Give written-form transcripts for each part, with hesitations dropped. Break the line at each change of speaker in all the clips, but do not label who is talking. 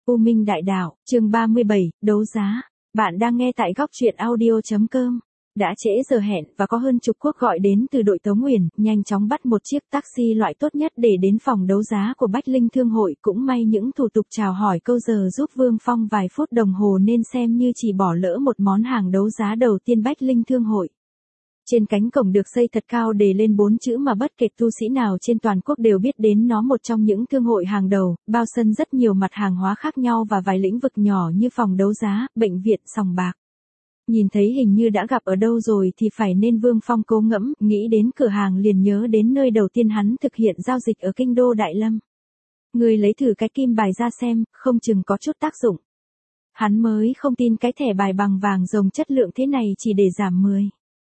U Minh Đại Đạo, chương 37, đấu giá. Bạn đang nghe tại góc truyện audio.com. Đã trễ giờ hẹn và có hơn chục cuộc gọi đến từ đội Tống Nguyền, nhanh chóng bắt một chiếc taxi loại tốt nhất để đến phòng đấu giá của Bách Linh Thương hội. Cũng may những thủ tục chào hỏi câu giờ giúp Vương Phong vài phút đồng hồ nên xem như chỉ bỏ lỡ một món hàng đấu giá đầu tiên Bách Linh Thương hội. Trên cánh cổng được xây thật cao đề lên 4 chữ mà bất kể tu sĩ nào trên toàn quốc đều biết đến nó, một trong những thương hội hàng đầu, bao sân rất nhiều mặt hàng hóa khác nhau và vài lĩnh vực nhỏ như phòng đấu giá, bệnh viện, sòng bạc. Nhìn thấy hình như đã gặp ở đâu rồi thì phải nên Vương Phong cố ngẫm, nghĩ đến cửa hàng liền nhớ đến nơi đầu tiên hắn thực hiện giao dịch ở kinh đô Đại Lâm. Người lấy thử cái kim bài ra xem, không chừng có chút tác dụng. Hắn mới không tin cái thẻ bài bằng vàng rồng chất lượng thế này chỉ để giảm 10.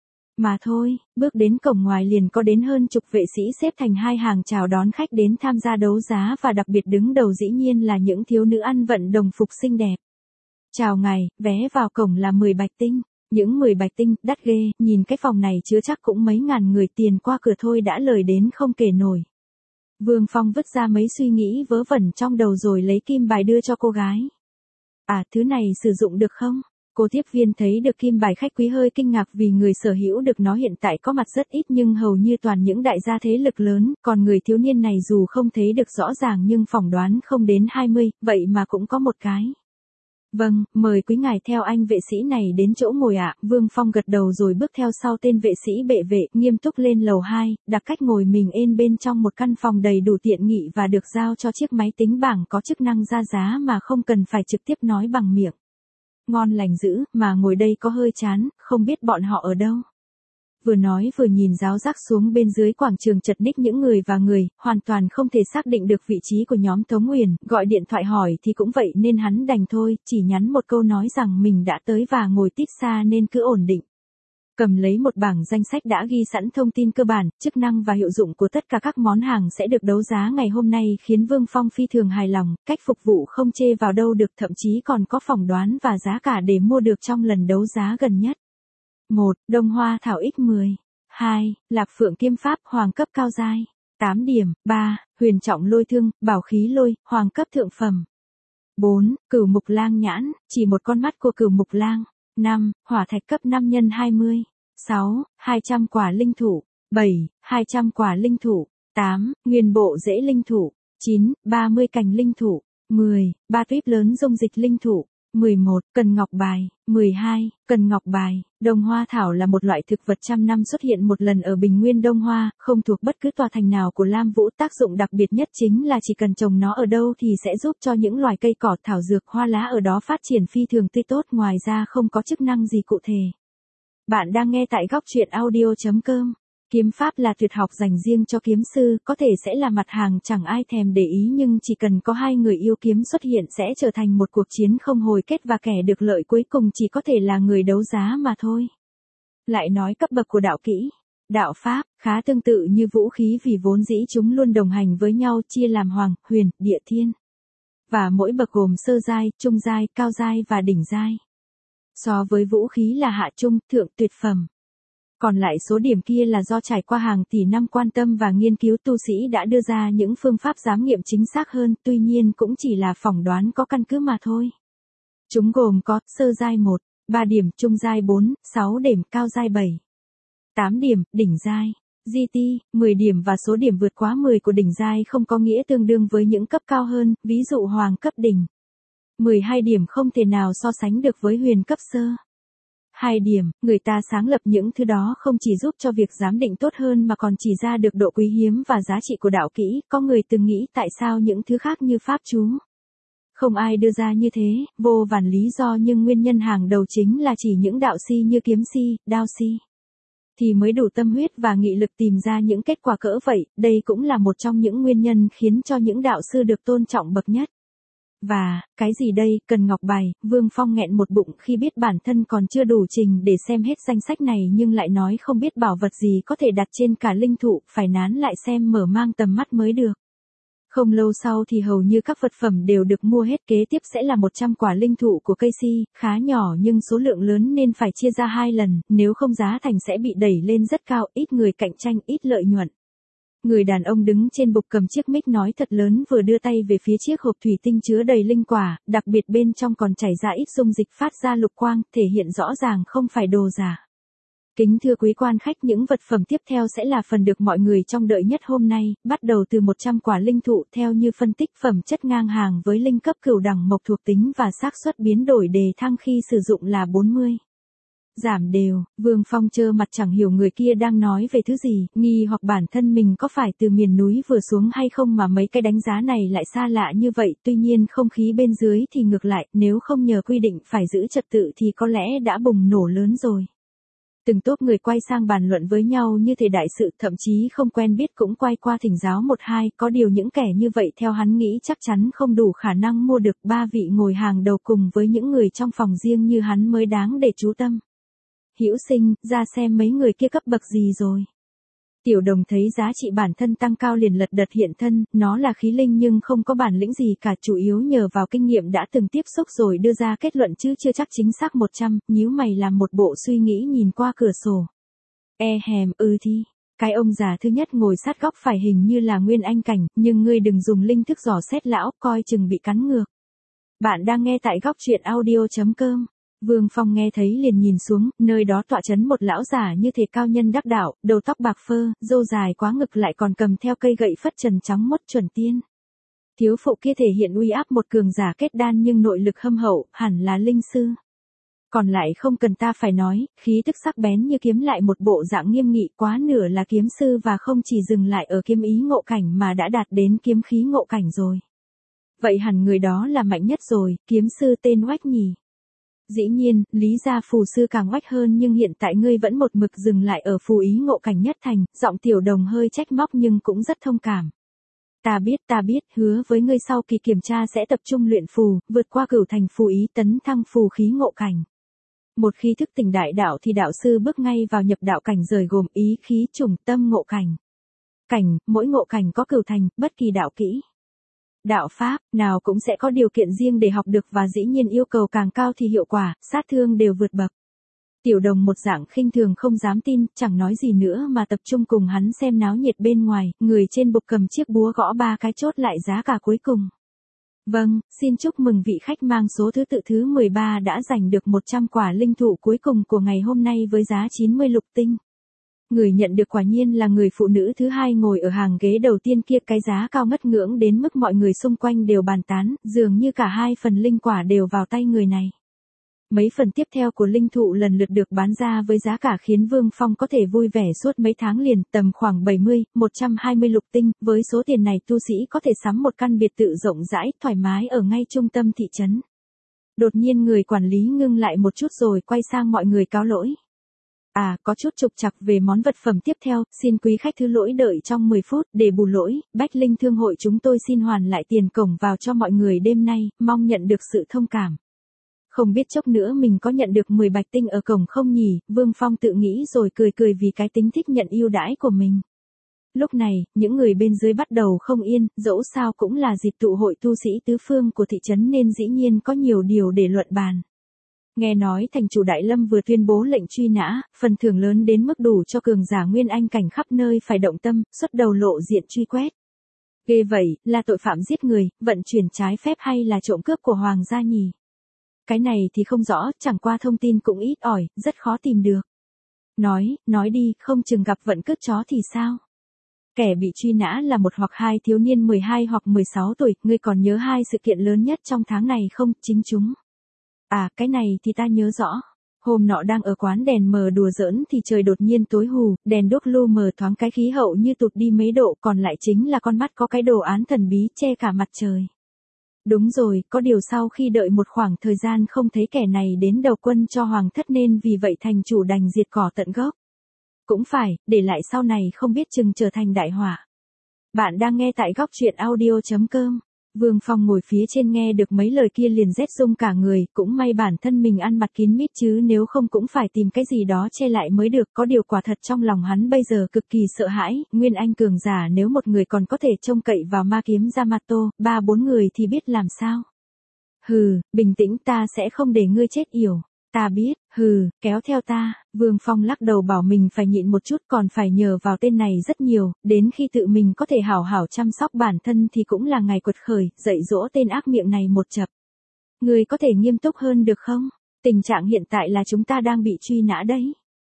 Mà thôi, bước đến cổng ngoài liền có đến hơn chục vệ sĩ xếp thành hai hàng chào đón khách đến tham gia đấu giá, và đặc biệt đứng đầu dĩ nhiên là những thiếu nữ ăn vận đồng phục xinh đẹp. Chào ngài, vé vào cổng là 10 bạch tinh. Những 10 bạch tinh, đắt ghê, nhìn cái phòng này chứa chắc cũng mấy ngàn người, tiền qua cửa thôi đã lời đến không kể nổi. Vương Phong vứt ra mấy suy nghĩ vớ vẩn trong đầu rồi lấy kim bài đưa cho cô gái. À, thứ này sử dụng được không? Cô tiếp viên thấy được kim bài khách quý hơi kinh ngạc vì người sở hữu được nó hiện tại có mặt rất ít nhưng hầu như toàn những đại gia thế lực lớn, còn người thiếu niên này dù không thấy được rõ ràng nhưng phỏng đoán không đến 20, vậy mà cũng có một cái. Vâng, mời quý ngài theo anh vệ sĩ này đến chỗ ngồi ạ. Vương Phong gật đầu rồi bước theo sau tên vệ sĩ bệ vệ, nghiêm túc lên lầu 2, đặt cách ngồi mình ên bên trong một căn phòng đầy đủ tiện nghị và được giao cho chiếc máy tính bảng có chức năng ra giá mà không cần phải trực tiếp nói bằng miệng. Ngon lành dữ, mà ngồi đây có hơi chán, không biết bọn họ ở đâu. Vừa nói vừa nhìn giáo giác xuống bên dưới quảng trường chật ních những người và người, hoàn toàn không thể xác định được vị trí của nhóm Tống Nguyền, gọi điện thoại hỏi thì cũng vậy nên hắn đành thôi, chỉ nhắn một câu nói rằng mình đã tới và ngồi tít xa nên cứ ổn định. Cầm lấy một bảng danh sách đã ghi sẵn thông tin cơ bản, chức năng và hiệu dụng của tất cả các món hàng sẽ được đấu giá ngày hôm nay khiến Vương Phong phi thường hài lòng, cách phục vụ không chê vào đâu được, thậm chí còn có phỏng đoán và giá cả để mua được trong lần đấu giá gần nhất. 1. Đông Hoa Thảo X10. 2. Lạc Phượng Kiêm Pháp Hoàng cấp cao giai. 8 điểm. 3. Huyền Trọng Lôi Thương, Bảo Khí Lôi, Hoàng cấp thượng phẩm. 4. Cửu Mục Lang Nhãn, chỉ một con mắt của Cửu Mục Lang. 5. Hỏa Thạch cấp 5 x 20. 6. 200 quả linh thụ. 7. 200 quả linh thụ. 8. Nguyên bộ rễ linh thụ. 9. 30 cành linh thụ. 10. 3 tuyếp lớn dung dịch linh thụ. 11. Cần ngọc bài. 12. Cần ngọc bài. Đông Hoa Thảo là một loại thực vật trăm năm xuất hiện một lần ở Bình Nguyên Đông Hoa, không thuộc bất cứ tòa thành nào của Lam Vũ. Tác dụng đặc biệt nhất chính là chỉ cần trồng nó ở đâu thì sẽ giúp cho những loài cây cỏ, thảo dược, hoa lá ở đó phát triển phi thường tươi tốt, ngoài ra không có chức năng gì cụ thể. Bạn đang nghe tại góc truyện audio.com. Kiếm pháp là tuyệt học dành riêng cho kiếm sư, có thể sẽ là mặt hàng chẳng ai thèm để ý nhưng chỉ cần có hai người yêu kiếm xuất hiện sẽ trở thành một cuộc chiến không hồi kết và kẻ được lợi cuối cùng chỉ có thể là người đấu giá mà thôi. Lại nói cấp bậc của đạo kỹ, đạo pháp, khá tương tự như vũ khí vì vốn dĩ chúng luôn đồng hành với nhau, chia làm hoàng, huyền, địa, thiên. Và mỗi bậc gồm sơ giai, trung giai, cao giai và đỉnh giai. So với vũ khí là hạ trung, thượng, tuyệt phẩm. Còn lại số điểm kia là do trải qua hàng tỷ năm quan tâm và nghiên cứu, tu sĩ đã đưa ra những phương pháp giám nghiệm chính xác hơn, tuy nhiên cũng chỉ là phỏng đoán có căn cứ mà thôi. Chúng gồm có sơ giai 1, 3 điểm, trung giai 4, 6 điểm, cao giai 7, 8 điểm, đỉnh giai. GT, 10 điểm và số điểm vượt quá 10 của đỉnh giai không có nghĩa tương đương với những cấp cao hơn, ví dụ hoàng cấp đỉnh. 12 điểm không thể nào so sánh được với huyền cấp sơ. 2 điểm, người ta sáng lập những thứ đó không chỉ giúp cho việc giám định tốt hơn mà còn chỉ ra được độ quý hiếm và giá trị của đạo kỹ. Có người từng nghĩ tại sao những thứ khác như pháp chú không ai đưa ra như thế, vô vàn lý do, nhưng nguyên nhân hàng đầu chính là chỉ những đạo si như kiếm si, đao si thì mới đủ tâm huyết và nghị lực tìm ra những kết quả cỡ vậy. Đây cũng là một trong những nguyên nhân khiến cho những đạo sư được tôn trọng bậc nhất. Và, cái gì đây, cần ngọc bài. Vương Phong nghẹn một bụng khi biết bản thân còn chưa đủ trình để xem hết danh sách này nhưng lại nói không biết bảo vật gì có thể đặt trên cả linh thụ, phải nán lại xem mở mang tầm mắt mới được. Không lâu sau thì hầu như các vật phẩm đều được mua hết, kế tiếp sẽ là 100 quả linh thụ của cây si, khá nhỏ nhưng số lượng lớn nên phải chia ra 2 lần, nếu không giá thành sẽ bị đẩy lên rất cao, ít người cạnh tranh, ít lợi nhuận. Người đàn ông đứng trên bục cầm chiếc mic nói thật lớn vừa đưa tay về phía chiếc hộp thủy tinh chứa đầy linh quả, đặc biệt bên trong còn chảy ra ít dung dịch phát ra lục quang, thể hiện rõ ràng không phải đồ giả. Kính thưa quý quan khách, những vật phẩm tiếp theo sẽ là phần được mọi người trông đợi nhất hôm nay, bắt đầu từ 100 quả linh thụ theo như phân tích phẩm chất ngang hàng với linh cấp cửu đẳng mộc thuộc tính và xác suất biến đổi đề thăng khi sử dụng là 40. Giảm đều, Vương Phong trơ mặt chẳng hiểu người kia đang nói về thứ gì, nghi hoặc bản thân mình có phải từ miền núi vừa xuống hay không mà mấy cái đánh giá này lại xa lạ như vậy, tuy nhiên không khí bên dưới thì ngược lại, nếu không nhờ quy định phải giữ trật tự thì có lẽ đã bùng nổ lớn rồi. Từng tốp người quay sang bàn luận với nhau như thể đại sự, thậm chí không quen biết cũng quay qua thỉnh giáo một hai, có điều những kẻ như vậy theo hắn nghĩ chắc chắn không đủ khả năng mua được 3 vị ngồi hàng đầu cùng với những người trong phòng riêng như hắn mới đáng để chú tâm. Hữu Sinh, ra xem mấy người kia cấp bậc gì rồi. Tiểu Đồng thấy giá trị bản thân tăng cao liền lật đật hiện thân, nó là khí linh nhưng không có bản lĩnh gì cả, chủ yếu nhờ vào kinh nghiệm đã từng tiếp xúc rồi đưa ra kết luận chứ chưa chắc chính xác 100, nhíu mày làm một bộ suy nghĩ nhìn qua cửa sổ. Thì, cái ông già thứ nhất ngồi sát góc phải hình như là Nguyên Anh cảnh, nhưng ngươi đừng dùng linh thức dò xét lão, coi chừng bị cắn ngược. Bạn đang nghe tại góc truyện audio.com. Vương Phong nghe thấy liền nhìn xuống, nơi đó tọa chấn một lão già như thể cao nhân đắc đạo, đầu tóc bạc phơ, râu dài quá ngực lại còn cầm theo cây gậy phất trần trắng mốt chuẩn tiên. Thiếu phụ kia thể hiện uy áp một cường giả kết đan nhưng nội lực hâm hậu, hẳn là linh sư. Còn lại không cần ta phải nói, khí tức sắc bén như kiếm lại một bộ dạng nghiêm nghị, quá nửa là kiếm sư và không chỉ dừng lại ở kiếm ý ngộ cảnh mà đã đạt đến kiếm khí ngộ cảnh rồi. Vậy hẳn người đó là mạnh nhất rồi, kiếm sư tên Oách nhỉ. Dĩ nhiên, lý gia phù sư càng oách hơn nhưng hiện tại ngươi vẫn một mực dừng lại ở phù ý ngộ cảnh nhất thành, giọng Tiểu Đồng hơi trách móc nhưng cũng rất thông cảm. Ta biết, hứa với ngươi sau kỳ kiểm tra sẽ tập trung luyện phù, vượt qua cửu thành phù ý tấn thăng phù khí ngộ cảnh. Một khi thức tỉnh đại đạo thì đạo sư bước ngay vào nhập đạo cảnh rời gồm ý khí trùng tâm ngộ cảnh. Mỗi ngộ cảnh có cửu thành, bất kỳ đạo kỹ. Đạo pháp, nào cũng sẽ có điều kiện riêng để học được và dĩ nhiên yêu cầu càng cao thì hiệu quả, sát thương đều vượt bậc. Tiểu Đồng một dạng khinh thường không dám tin, chẳng nói gì nữa mà tập trung cùng hắn xem náo nhiệt bên ngoài, người trên bục cầm chiếc búa gõ 3 cái chốt lại giá cả cuối cùng. Vâng, xin chúc mừng vị khách mang số thứ tự thứ 13 đã giành được 100 quả linh thụ cuối cùng của ngày hôm nay với giá 90 lục tinh. Người nhận được quả nhiên là người phụ nữ thứ hai ngồi ở hàng ghế đầu tiên kia, cái giá cao ngất ngưỡng đến mức mọi người xung quanh đều bàn tán, dường như cả hai phần linh quả đều vào tay người này. Mấy phần tiếp theo của linh thụ lần lượt được bán ra với giá cả khiến Vương Phong có thể vui vẻ suốt mấy tháng liền, tầm khoảng 70, 120 lục tinh, với số tiền này tu sĩ có thể sắm một căn biệt thự rộng rãi, thoải mái ở ngay trung tâm thị trấn. Đột nhiên người quản lý ngưng lại một chút rồi quay sang mọi người cáo lỗi. Có chút trục trặc về món vật phẩm tiếp theo, xin quý khách thứ lỗi đợi trong 10 phút, để bù lỗi, Bách Linh Thương hội chúng tôi xin hoàn lại tiền cổng vào cho mọi người đêm nay, mong nhận được sự thông cảm. Không biết chốc nữa mình có nhận được 10 bạch tinh ở cổng không nhỉ, Vương Phong tự nghĩ rồi cười vì cái tính thích nhận ưu đãi của mình. Lúc này, những người bên dưới bắt đầu không yên, dẫu sao cũng là dịp tụ hội tu sĩ tứ phương của thị trấn nên dĩ nhiên có nhiều điều để luận bàn. Nghe nói thành chủ Đại Lâm vừa tuyên bố lệnh truy nã, phần thưởng lớn đến mức đủ cho cường giả Nguyên Anh cảnh khắp nơi phải động tâm, xuất đầu lộ diện truy quét. Ghê vậy, là tội phạm giết người, vận chuyển trái phép hay là trộm cướp của hoàng gia nhỉ? Cái này thì không rõ, chẳng qua thông tin cũng ít ỏi, rất khó tìm được. Nói đi, không chừng gặp vận cướp chó thì sao? Kẻ bị truy nã là một hoặc hai thiếu niên 12 hoặc 16 tuổi, ngươi còn nhớ hai sự kiện lớn nhất trong tháng này không, chính chúng? Cái này thì ta nhớ rõ. Hôm nọ đang ở quán đèn mờ đùa giỡn thì trời đột nhiên tối hù, đèn đuốc lu mờ thoáng cái khí hậu như tụt đi mấy độ, còn lại chính là con mắt có cái đồ án thần bí che cả mặt trời. Đúng rồi, có điều sau khi đợi một khoảng thời gian không thấy kẻ này đến đầu quân cho hoàng thất nên vì vậy thành chủ đành diệt cỏ tận gốc. Cũng phải, để lại sau này không biết chừng trở thành đại họa. Bạn đang nghe tại góc truyện audio.com. Vương Phong ngồi phía trên nghe được mấy lời kia liền rét rung cả người, cũng may bản thân mình ăn mặc kín mít chứ nếu không cũng phải tìm cái gì đó che lại mới được, có điều quả thật trong lòng hắn bây giờ cực kỳ sợ hãi, Nguyên Anh cường giả nếu một người còn có thể trông cậy vào ma kiếm Yamato, 3-4 người thì biết làm sao. Hừ, bình tĩnh, ta sẽ không để ngươi chết yểu. Ta biết, kéo theo ta, Vương Phong lắc đầu bảo mình phải nhịn một chút còn phải nhờ vào tên này rất nhiều, đến khi tự mình có thể hảo hảo chăm sóc bản thân thì cũng là ngày quật khởi, dạy dỗ tên ác miệng này một chập. Người có thể nghiêm túc hơn được không? Tình trạng hiện tại là chúng ta đang bị truy nã đấy.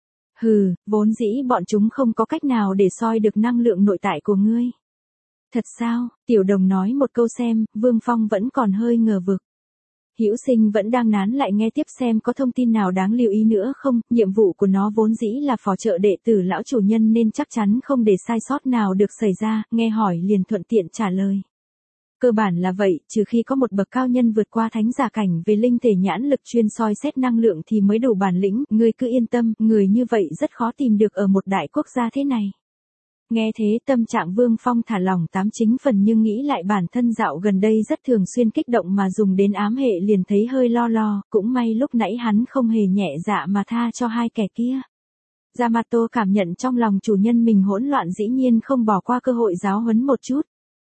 Vốn dĩ bọn chúng không có cách nào để soi được năng lượng nội tại của ngươi. Thật sao? Tiểu Đồng nói một câu xem, Vương Phong vẫn còn hơi ngờ vực. Hữu Sinh vẫn đang nán lại nghe tiếp xem có thông tin nào đáng lưu ý nữa không, nhiệm vụ của nó vốn dĩ là phò trợ đệ tử lão chủ nhân nên chắc chắn không để sai sót nào được xảy ra, nghe hỏi liền thuận tiện trả lời. Cơ bản là vậy, trừ khi có một bậc cao nhân vượt qua thánh giả cảnh về linh thể nhãn lực chuyên soi xét năng lượng thì mới đủ bản lĩnh, ngươi cứ yên tâm, người như vậy rất khó tìm được ở một đại quốc gia thế này. Nghe thế tâm trạng Vương Phong thả lỏng 89 phần nhưng nghĩ lại bản thân dạo gần đây rất thường xuyên kích động mà dùng đến ám hệ liền thấy hơi lo, cũng may lúc nãy hắn không hề nhẹ dạ mà tha cho hai kẻ kia. Yamato cảm nhận trong lòng chủ nhân mình hỗn loạn dĩ nhiên không bỏ qua cơ hội giáo huấn một chút.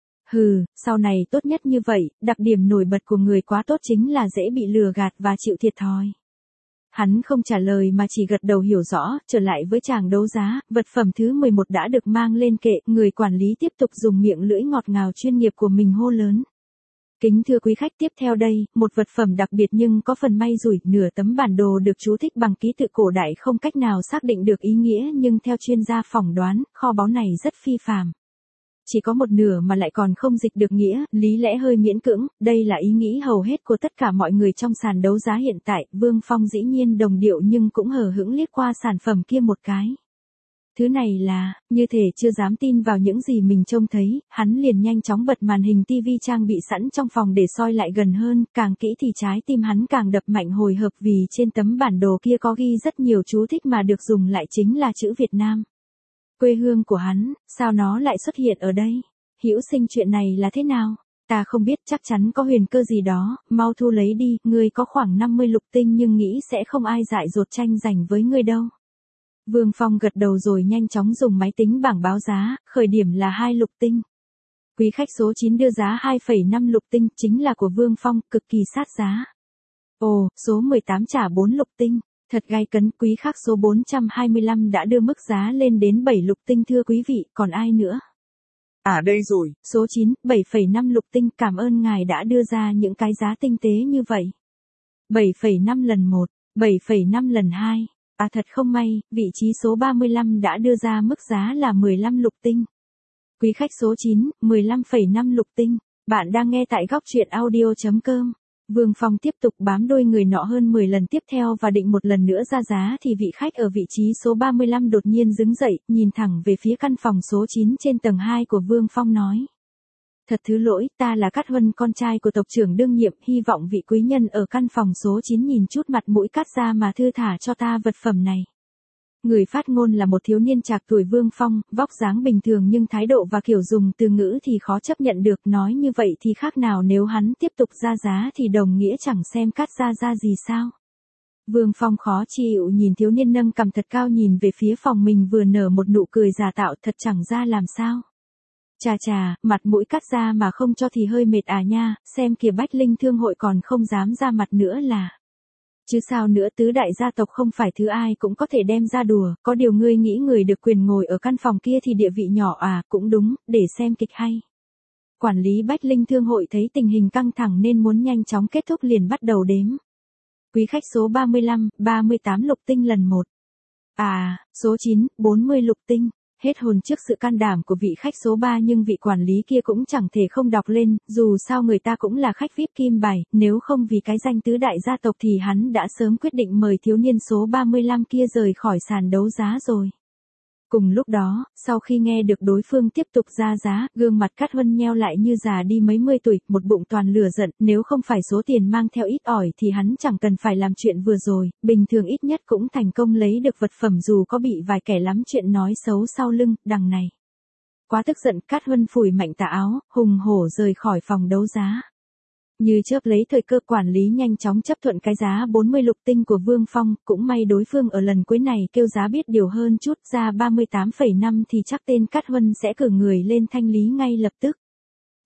Sau này tốt nhất như vậy, đặc điểm nổi bật của người quá tốt chính là dễ bị lừa gạt và chịu thiệt thòi. Hắn không trả lời mà chỉ gật đầu hiểu rõ, trở lại với chàng đấu giá, vật phẩm thứ 11 đã được mang lên kệ, người quản lý tiếp tục dùng miệng lưỡi ngọt ngào chuyên nghiệp của mình hô lớn. Kính thưa quý khách, tiếp theo đây, một vật phẩm đặc biệt nhưng có phần may rủi, nửa tấm bản đồ được chú thích bằng ký tự cổ đại không cách nào xác định được ý nghĩa nhưng theo chuyên gia phỏng đoán, kho báu này rất phi phàm. Chỉ có một nửa mà lại còn không dịch được nghĩa, lý lẽ hơi miễn cưỡng, đây là ý nghĩ hầu hết của tất cả mọi người trong sàn đấu giá hiện tại, Vương Phong dĩ nhiên đồng điệu nhưng cũng hờ hững liếc qua sản phẩm kia một cái. Thứ này là, như thể chưa dám tin vào những gì mình trông thấy, hắn liền nhanh chóng bật màn hình TV trang bị sẵn trong phòng để soi lại gần hơn, càng kỹ thì trái tim hắn càng đập mạnh hồi hộp vì trên tấm bản đồ kia có ghi rất nhiều chú thích mà được dùng lại chính là chữ Việt Nam. Quê hương của hắn, sao nó lại xuất hiện ở đây? Hữu Sinh, chuyện này là thế nào? Ta không biết, chắc chắn có huyền cơ gì đó, mau thu lấy đi, ngươi có khoảng 50 lục tinh nhưng nghĩ sẽ không ai dại dột tranh giành với ngươi đâu. Vương Phong gật đầu rồi nhanh chóng dùng máy tính bảng báo giá, khởi điểm là 2 lục tinh. Quý khách số 9 đưa giá 2,5 lục tinh, chính là của Vương Phong, cực kỳ sát giá. Ồ, số 18 trả 4 lục tinh. Thật gay cấn, quý khách số 425 đã đưa mức giá lên đến 7 lục tinh thưa quý vị, còn ai nữa? À đây rồi, số 9, 7,5 lục tinh, cảm ơn ngài đã đưa ra những cái giá tinh tế như vậy. 7,5 lần 1, 7,5 lần 2. À thật không may, vị trí số 35 đã đưa ra mức giá là 15 lục tinh. Quý khách số 9, 15,5 lục tinh. Bạn đang nghe tại góc truyện audio.com. Vương Phong tiếp tục bám đuôi người nọ hơn 10 lần tiếp theo và định một lần nữa ra giá thì vị khách ở vị trí số 35 đột nhiên đứng dậy, nhìn thẳng về phía căn phòng số 9 trên tầng 2 của Vương Phong nói. Thật thứ lỗi, ta là Cát Huân, con trai của tộc trưởng đương nhiệm, hy vọng vị quý nhân ở căn phòng số 9 nhìn chút mặt mũi Cát ra mà thư thả cho ta vật phẩm này. Người phát ngôn là một thiếu niên trạc tuổi Vương Phong, vóc dáng bình thường nhưng thái độ và kiểu dùng từ ngữ thì khó chấp nhận được, nói như vậy thì khác nào nếu hắn tiếp tục ra giá thì đồng nghĩa chẳng xem Cát ra gì sao. Vương Phong khó chịu nhìn thiếu niên nâng cằm thật cao nhìn về phía phòng mình vừa nở một nụ cười giả tạo thật chẳng ra làm sao. Chà, mặt mũi Cát ra mà không cho thì hơi mệt à nha, xem kìa Bách Linh Thương hội còn không dám ra mặt nữa là. Chứ sao nữa, tứ đại gia tộc không phải thứ ai cũng có thể đem ra đùa, có điều ngươi nghĩ người được quyền ngồi ở căn phòng kia thì địa vị nhỏ à, cũng đúng, để xem kịch hay. Quản lý Bách Linh Thương hội thấy tình hình căng thẳng nên muốn nhanh chóng kết thúc liền bắt đầu đếm. Quý khách số 35, 38 lục tinh lần 1. À, số 9, 40 lục tinh. Hết hồn trước sự can đảm của vị khách số 3 nhưng vị quản lý kia cũng chẳng thể không đọc lên, dù sao người ta cũng là khách VIP kim bài, nếu không vì cái danh tứ đại gia tộc thì hắn đã sớm quyết định mời thiếu niên số 35 kia rời khỏi sàn đấu giá rồi. Cùng lúc đó, sau khi nghe được đối phương tiếp tục ra giá, gương mặt Cát Huân nheo lại như già đi mấy mươi tuổi, một bụng toàn lửa giận, nếu không phải số tiền mang theo ít ỏi thì hắn chẳng cần phải làm chuyện vừa rồi, bình thường ít nhất cũng thành công lấy được vật phẩm dù có bị vài kẻ lắm chuyện nói xấu sau lưng, đằng này. Quá tức giận, Cát Huân phủi mạnh tà áo, hùng hổ rời khỏi phòng đấu giá. Như chớp lấy thời cơ, quản lý nhanh chóng chấp thuận cái giá 40 lục tinh của Vương Phong, cũng may đối phương ở lần cuối này kêu giá biết điều hơn chút, ra 38,5 thì chắc tên Cát Huân sẽ cử người lên thanh lý ngay lập tức.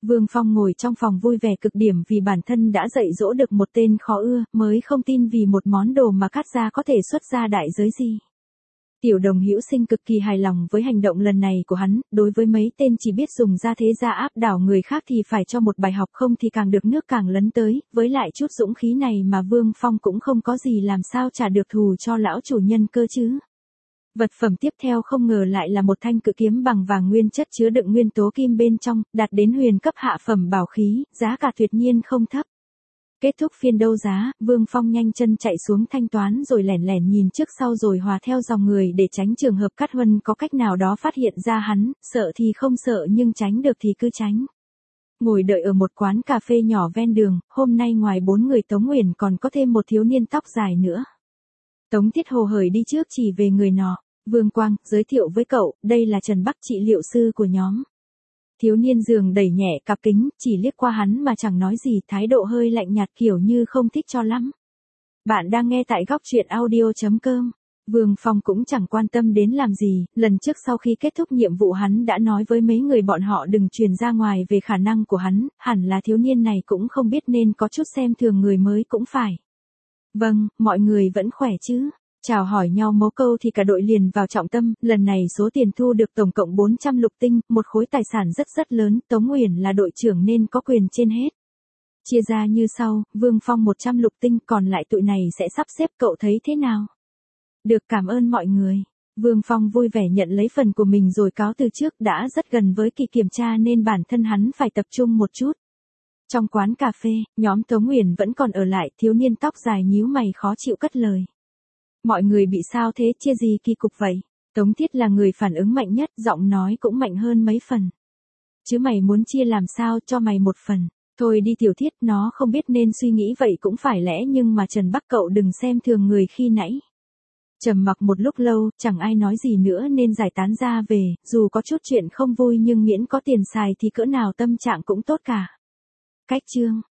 Vương Phong ngồi trong phòng vui vẻ cực điểm vì bản thân đã dạy dỗ được một tên khó ưa, mới không tin vì một món đồ mà cắt ra có thể xuất ra đại giới gì. Tiểu Đồng Hữu Sinh cực kỳ hài lòng với hành động lần này của hắn, đối với mấy tên chỉ biết dùng ra thế gia áp đảo người khác thì phải cho một bài học, không thì càng được nước càng lấn tới, với lại chút dũng khí này mà Vương Phong cũng không có gì làm sao trả được thù cho lão chủ nhân cơ chứ. Vật phẩm tiếp theo không ngờ lại là một thanh cự kiếm bằng vàng nguyên chất chứa đựng nguyên tố kim bên trong, đạt đến huyền cấp hạ phẩm bảo khí, giá cả tuyệt nhiên không thấp. Kết thúc phiên đấu giá, Vương Phong nhanh chân chạy xuống thanh toán rồi lẻn lẻn nhìn trước sau rồi hòa theo dòng người để tránh trường hợp Cát Huân có cách nào đó phát hiện ra hắn, sợ thì không sợ nhưng tránh được thì cứ tránh. Ngồi đợi ở một quán cà phê nhỏ ven đường, hôm nay ngoài 4 người Tống Uyển còn có thêm một thiếu niên tóc dài nữa. Tống Thiết hồ hởi đi trước chỉ về người nọ. Vương Quang, giới thiệu với cậu, đây là Trần Bắc trị liệu sư của nhóm. Thiếu niên giường đẩy nhẹ cặp kính, chỉ liếc qua hắn mà chẳng nói gì, thái độ hơi lạnh nhạt kiểu như không thích cho lắm. Bạn đang nghe tại góc truyện audio.com. Vương Phong cũng chẳng quan tâm đến làm gì, lần trước sau khi kết thúc nhiệm vụ hắn đã nói với mấy người bọn họ đừng truyền ra ngoài về khả năng của hắn, hẳn là thiếu niên này cũng không biết nên có chút xem thường người mới cũng phải. Vâng, mọi người vẫn khỏe chứ? Chào hỏi nhau mố câu thì cả đội liền vào trọng tâm, lần này số tiền thu được tổng cộng 400 lục tinh, một khối tài sản rất lớn, Tống Uyển là đội trưởng nên có quyền trên hết. Chia ra như sau, Vương Phong 100 lục tinh, còn lại tụi này sẽ sắp xếp, cậu thấy thế nào? Được, cảm ơn mọi người. Vương Phong vui vẻ nhận lấy phần của mình rồi cáo từ trước, đã rất gần với kỳ kiểm tra nên bản thân hắn phải tập trung một chút. Trong quán cà phê, nhóm Tống Uyển vẫn còn ở lại, thiếu niên tóc dài nhíu mày khó chịu cất lời. Mọi người bị sao thế, chia gì kỳ cục vậy? Tống Thiết là người phản ứng mạnh nhất, giọng nói cũng mạnh hơn mấy phần. Chứ mày muốn chia làm sao, cho mày một phần. Thôi đi Tiểu Thiết, nó không biết nên suy nghĩ vậy cũng phải lẽ, nhưng mà Trần Bắc cậu đừng xem thường người khi nãy. Trầm mặc một lúc lâu, chẳng ai nói gì nữa nên giải tán ra về, dù có chút chuyện không vui nhưng miễn có tiền xài thì cỡ nào tâm trạng cũng tốt cả. Cách chương